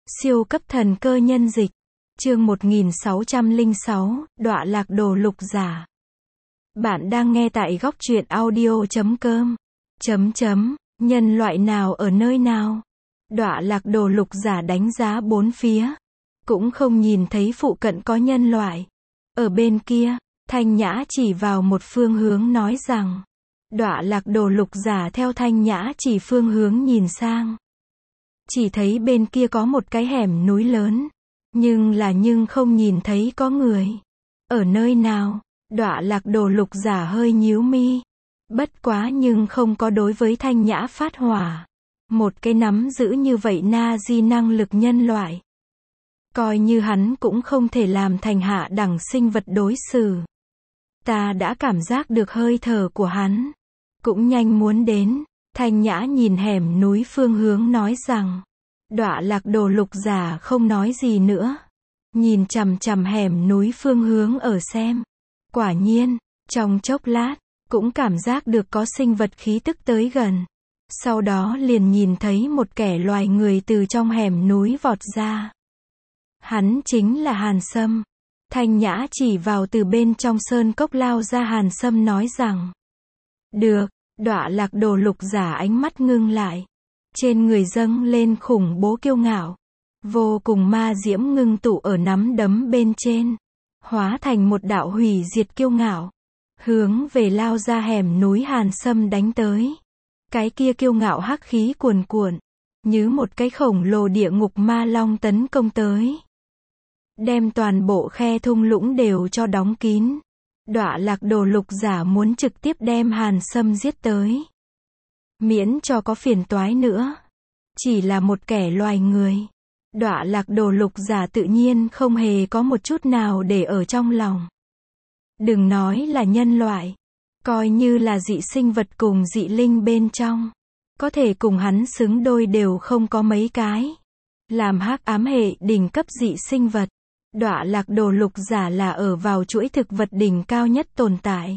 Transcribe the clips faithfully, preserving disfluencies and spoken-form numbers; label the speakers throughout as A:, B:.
A: Siêu cấp thần cơ nhân dịch. Chương một nghìn sáu trăm lẻ sáu, Đọa lạc đồ lục giả. Bạn đang nghe tại góc truyện audio chấm com. Chấm chấm, nhân loại nào ở nơi nào? Đọa lạc đồ lục giả đánh giá bốn phía. Cũng không nhìn thấy phụ cận có nhân loại. Ở bên kia, Thanh Nhã chỉ vào một phương hướng nói rằng. Đọa lạc đồ lục giả theo Thanh Nhã chỉ phương hướng nhìn sang. Chỉ thấy bên kia có một cái hẻm núi lớn. Nhưng là nhưng không nhìn thấy có người. Ở nơi nào? Đọa lạc đồ lục giả hơi nhíu mi. Bất quá nhưng không có đối với Thanh Nhã phát hỏa. Một cái nắm giữ như vậy na di năng lực nhân loại. Coi như hắn cũng không thể làm thành hạ đẳng sinh vật đối xử. Ta đã cảm giác được hơi thở của hắn. Cũng nhanh muốn đến. Thanh Nhã nhìn hẻm núi phương hướng nói rằng. Đọa lạc đồ lục giả không nói gì nữa. Nhìn chằm chằm hẻm núi phương hướng ở xem. Quả nhiên, trong chốc lát, cũng cảm giác được có sinh vật khí tức tới gần. Sau đó liền nhìn thấy một kẻ loài người từ trong hẻm núi vọt ra. Hắn chính là Hàn Sâm. Thanh Nhã chỉ vào từ bên trong sơn cốc lao ra Hàn Sâm nói rằng. Được, đọa lạc đồ lục giả ánh mắt ngưng lại. Trên người dâng lên khủng bố kiêu ngạo. Vô cùng ma diễm ngưng tụ ở nắm đấm bên trên. Hóa thành một đạo hủy diệt kiêu ngạo. Hướng về lao ra hẻm núi Hàn Sâm đánh tới. Cái kia kiêu ngạo hắc khí cuồn cuộn. Như một cái khổng lồ địa ngục ma long tấn công tới. Đem toàn bộ khe thung lũng đều cho đóng kín. Đọa lạc đồ lục giả muốn trực tiếp đem Hàn Sâm giết tới. Miễn cho có phiền toái nữa. Chỉ là một kẻ loài người. Đọa lạc đồ lục giả tự nhiên không hề có một chút nào để ở trong lòng. Đừng nói là nhân loại. Coi như là dị sinh vật cùng dị linh bên trong. Có thể cùng hắn xứng đôi đều không có mấy cái. Làm hắc ám hệ đỉnh cấp dị sinh vật. Đọa lạc đồ lục giả là ở vào chuỗi thực vật đỉnh cao nhất tồn tại.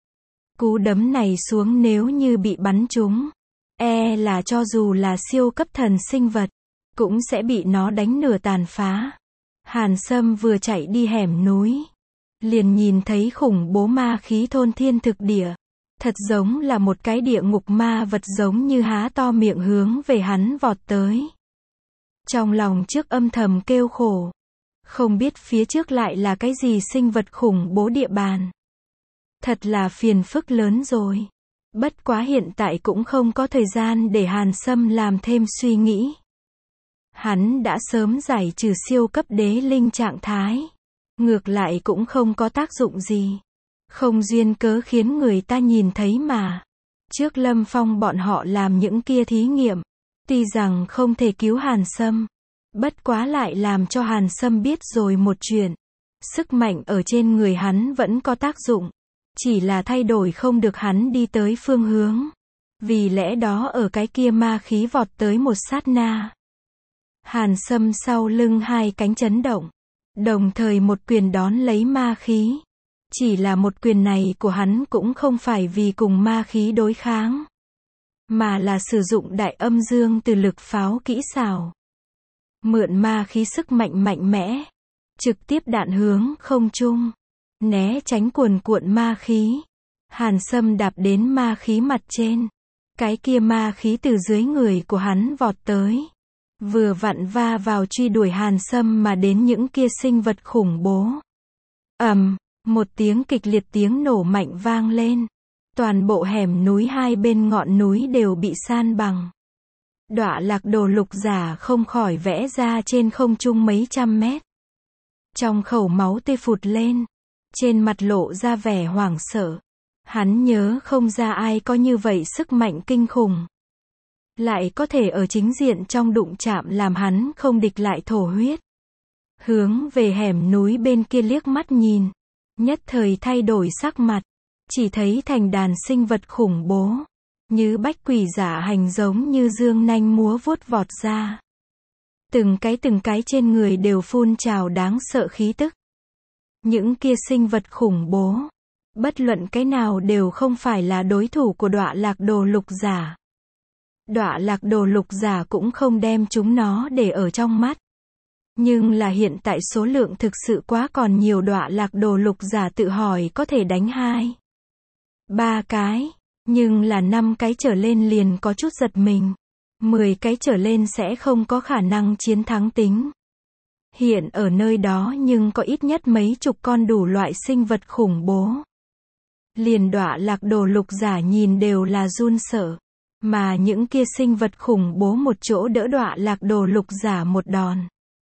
A: Cú đấm này xuống nếu như bị bắn trúng. E là cho dù là siêu cấp thần sinh vật. Cũng sẽ bị nó đánh nửa tàn phá. Hàn Sâm vừa chạy đi hẻm núi. Liền nhìn thấy khủng bố ma khí thôn thiên thực địa. Thật giống là một cái địa ngục ma vật giống như há to miệng hướng về hắn vọt tới. Trong lòng trước âm thầm kêu khổ. Không biết phía trước lại là cái gì sinh vật khủng bố địa bàn. Thật là phiền phức lớn rồi. Bất quá hiện tại cũng không có thời gian để Hàn Sâm làm thêm suy nghĩ. Hắn đã sớm giải trừ siêu cấp đế linh trạng thái. Ngược lại cũng không có tác dụng gì. Không duyên cớ khiến người ta nhìn thấy mà. Trước Lâm Phong bọn họ làm những kia thí nghiệm. Tuy rằng không thể cứu Hàn Sâm. Bất quá lại làm cho Hàn Sâm biết rồi một chuyện. Sức mạnh ở trên người hắn vẫn có tác dụng. Chỉ là thay đổi không được hắn đi tới phương hướng. Vì lẽ đó ở cái kia ma khí vọt tới một sát na. Hàn Sâm sau lưng hai cánh chấn động. Đồng thời một quyền đón lấy ma khí. Chỉ là một quyền này của hắn cũng không phải vì cùng ma khí đối kháng. Mà là sử dụng đại âm dương từ lực pháo kỹ xảo. Mượn ma khí sức mạnh mạnh mẽ. Trực tiếp đạn hướng không trung. Né tránh cuồn cuộn ma khí. Hàn Sâm đạp đến ma khí mặt trên. Cái kia ma khí từ dưới người của hắn vọt tới. Vừa vặn va vào truy đuổi Hàn Sâm mà đến những kia sinh vật khủng bố. Ầm, một tiếng kịch liệt tiếng nổ mạnh vang lên. Toàn bộ hẻm núi hai bên ngọn núi đều bị san bằng. Đọa lạc đồ lục giả không khỏi vẽ ra trên không trung mấy trăm mét. Trong khẩu máu tươi phụt lên. Trên mặt lộ ra vẻ hoảng sợ. Hắn nhớ không ra ai có như vậy sức mạnh kinh khủng. Lại có thể ở chính diện trong đụng chạm làm hắn không địch lại thổ huyết. Hướng về hẻm núi bên kia liếc mắt nhìn. Nhất thời thay đổi sắc mặt. Chỉ thấy thành đàn sinh vật khủng bố. Như bách quỷ giả hành giống như dương nanh múa vuốt vọt ra. Từng cái từng cái trên người đều phun trào đáng sợ khí tức. Những kia sinh vật khủng bố. Bất luận cái nào đều không phải là đối thủ của đọa lạc đồ lục giả. Đọa lạc đồ lục giả cũng không đem chúng nó để ở trong mắt. Nhưng là hiện tại số lượng thực sự quá còn nhiều, đọa lạc đồ lục giả tự hỏi có thể đánh hai, ba cái, nhưng là năm cái trở lên liền có chút giật mình. mười cái trở lên sẽ không có khả năng chiến thắng tính. Hiện ở nơi đó nhưng có ít nhất mấy chục con đủ loại sinh vật khủng bố. Liền đọa lạc đồ lục giả nhìn đều là run sợ. Mà những kia sinh vật khủng bố một chỗ đỡ đọa lạc đồ lục giả một đòn.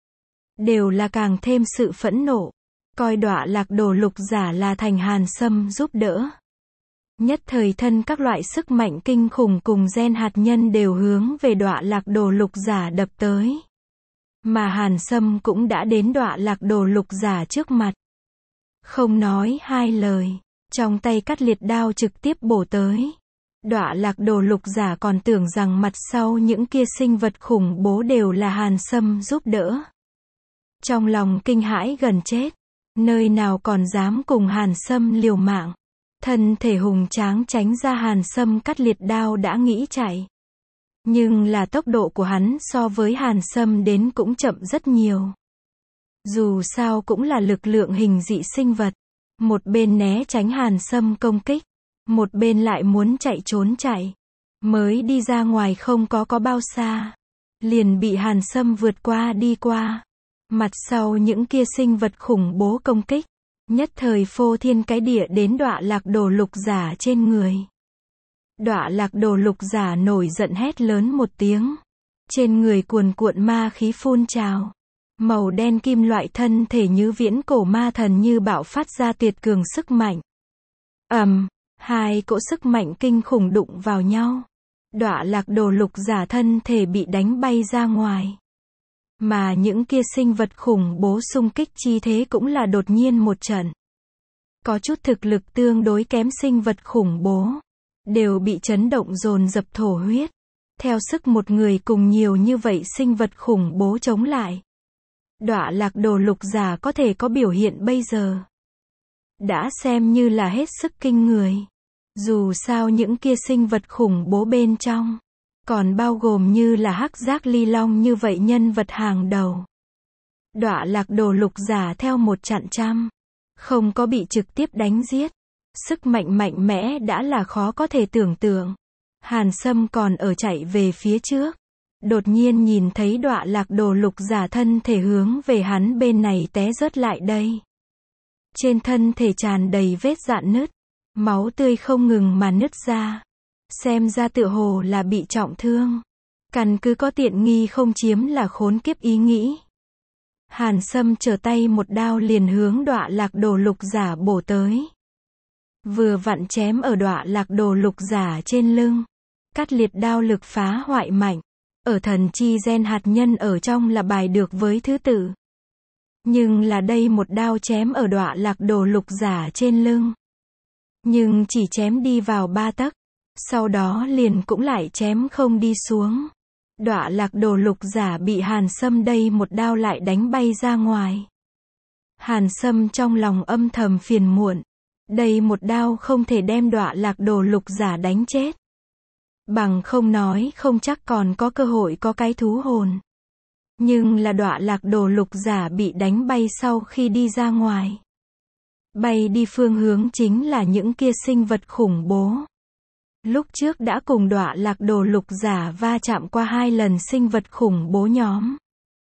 A: Đều là càng thêm sự phẫn nộ. Coi đọa lạc đồ lục giả là thành Hàn Sâm giúp đỡ. Nhất thời thân các loại sức mạnh kinh khủng cùng gen hạt nhân đều hướng về đọa lạc đồ lục giả đập tới. Mà Hàn Sâm cũng đã đến đọa lạc đồ lục giả trước mặt. Không nói hai lời, trong tay cắt liệt đao trực tiếp bổ tới. Đọa lạc đồ lục giả còn tưởng rằng mặt sau những kia sinh vật khủng bố đều là Hàn Sâm giúp đỡ. Trong lòng kinh hãi gần chết, nơi nào còn dám cùng Hàn Sâm liều mạng. Thân thể hùng tráng tránh ra Hàn Sâm cắt liệt đao đã nghĩ chạy. Nhưng là tốc độ của hắn so với Hàn Sâm đến cũng chậm rất nhiều. Dù sao cũng là lực lượng hình dị sinh vật. Một bên né tránh Hàn Sâm công kích, một bên lại muốn chạy trốn chạy. Mới đi ra ngoài không có có bao xa, liền bị Hàn Sâm vượt qua đi qua. Mặt sau những kia sinh vật khủng bố công kích, nhất thời phô thiên cái địa đến đọa lạc đồ lục giả trên người. Đọa lạc đồ lục giả nổi giận hét lớn một tiếng. Trên người cuồn cuộn ma khí phun trào. Màu đen kim loại thân thể như viễn cổ ma thần như bạo phát ra tuyệt cường sức mạnh. ầm, um, hai cỗ sức mạnh kinh khủng đụng vào nhau. Đọa lạc đồ lục giả thân thể bị đánh bay ra ngoài. Mà những kia sinh vật khủng bố xung kích chi thế cũng là đột nhiên một trận. Có chút thực lực tương đối kém sinh vật khủng bố đều bị chấn động dồn dập thổ huyết. Theo sức một người cùng nhiều như vậy sinh vật khủng bố chống lại. Đọa lạc đồ lục giả có thể có biểu hiện bây giờ, đã xem như là hết sức kinh người. Dù sao những kia sinh vật khủng bố bên trong, còn bao gồm như là hắc giác ly long như vậy nhân vật hàng đầu. Đọa lạc đồ lục giả theo một trận trăm, không có bị trực tiếp đánh giết. Sức mạnh mạnh mẽ đã là khó có thể tưởng tượng. Hàn Sâm còn ở chạy về phía trước. Đột nhiên nhìn thấy đọa lạc đồ lục giả thân thể hướng về hắn bên này té rớt lại đây. Trên thân thể tràn đầy vết rạn nứt. Máu tươi không ngừng mà nứt ra. Xem ra tựa hồ là bị trọng thương. Căn cứ có tiện nghi không chiếm là khốn kiếp ý nghĩ. Hàn Sâm trở tay một đao liền hướng đọa lạc đồ lục giả bổ tới. Vừa vặn chém ở đọa lạc đồ lục giả trên lưng. Cắt liệt đao lực phá hoại mạnh. Ở thần chi gen hạt nhân ở trong là bài được với thứ tự. Nhưng là đây một đao chém ở đọa lạc đồ lục giả trên lưng. Nhưng chỉ chém đi vào ba tấc. Sau đó liền cũng lại chém không đi xuống. Đọa lạc đồ lục giả bị Hàn Sâm đây một đao lại đánh bay ra ngoài. Hàn Sâm trong lòng âm thầm phiền muộn. Đây một đao không thể đem đọa lạc đồ lục giả đánh chết. Bằng không nói không chắc còn có cơ hội có cái thú hồn. Nhưng là đọa lạc đồ lục giả bị đánh bay sau khi đi ra ngoài. Bay đi phương hướng chính là những kia sinh vật khủng bố. Lúc trước đã cùng đọa lạc đồ lục giả va chạm qua hai lần sinh vật khủng bố nhóm.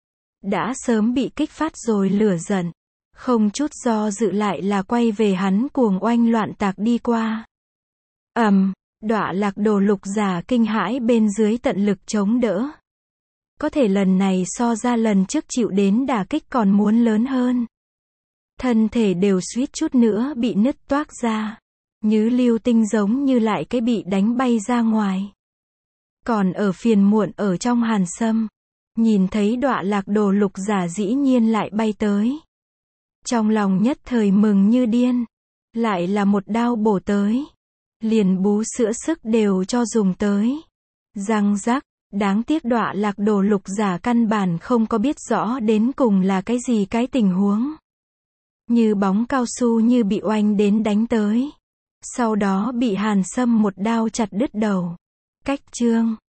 A: Đã sớm bị kích phát rồi lửa giận. Không chút do dự lại là quay về hắn cuồng oanh loạn tạc đi qua. ầm, um, đọa lạc đồ lục giả kinh hãi bên dưới tận lực chống đỡ. Có thể lần này so ra lần trước chịu đến đả kích còn muốn lớn hơn. Thân thể đều suýt chút nữa bị nứt toác ra. Như lưu tinh giống như lại cái bị đánh bay ra ngoài. Còn ở phiền muộn ở trong Hàn Sâm. Nhìn thấy đọa lạc đồ lục giả dĩ nhiên lại bay tới. Trong lòng nhất thời mừng như điên. Lại là một đao bổ tới. Liền bú sữa sức đều cho dùng tới. Răng rắc, đáng tiếc đọa lạc đồ lục giả căn bản không có biết rõ đến cùng là cái gì cái tình huống. Như bóng cao su như bị oanh đến đánh tới. Sau đó bị Hàn Sâm một đao chặt đứt đầu. Cách chương